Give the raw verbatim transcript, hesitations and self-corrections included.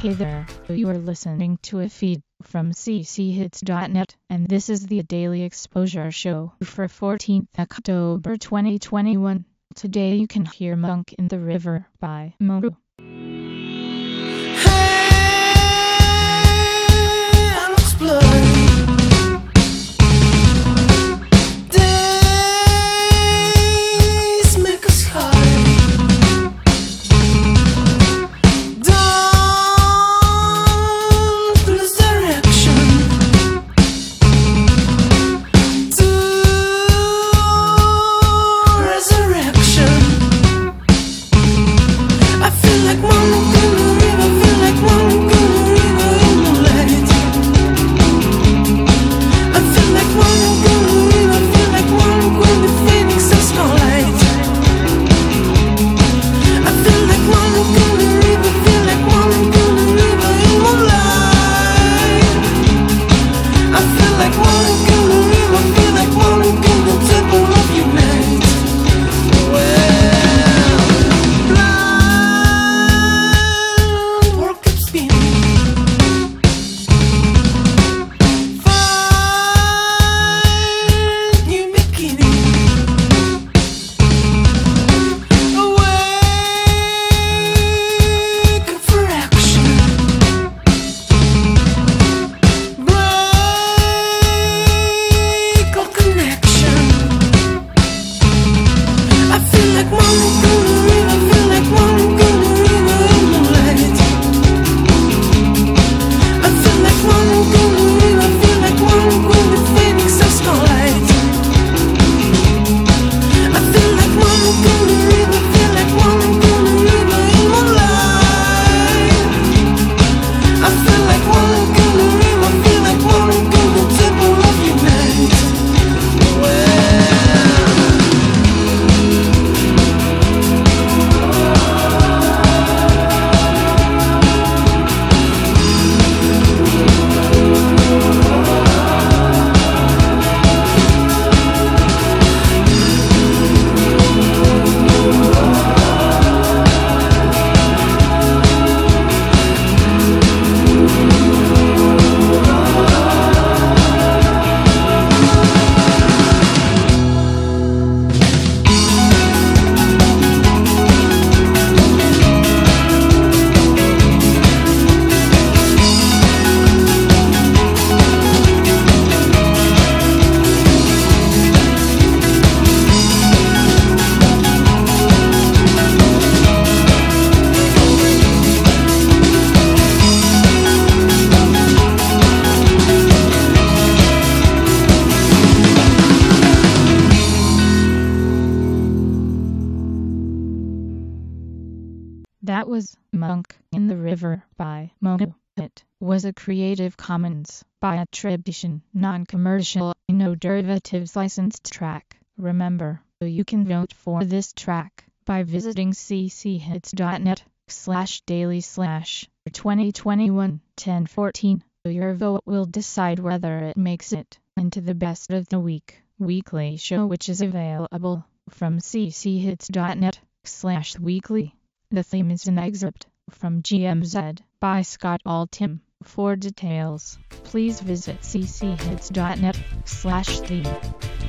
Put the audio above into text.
Hey there, you are listening to a feed from c c hits dot net, and this is the Daily Exposure Show for fourteenth October twenty twenty-one. Today you can hear Monk in the River by Moru. That was Monk in the River by Moru. It was a Creative Commons by attribution, non-commercial, no derivatives licensed track. Remember, you can vote for this track by visiting c c hits dot net slash daily slash twenty twenty-one ten fourteen. Your vote will decide whether it makes it into the best of the week weekly show, which is available from c c hits dot net slash weekly. The theme is an excerpt from G M Z by Scott Altham. For details, please visit c c hits dot net slash theme.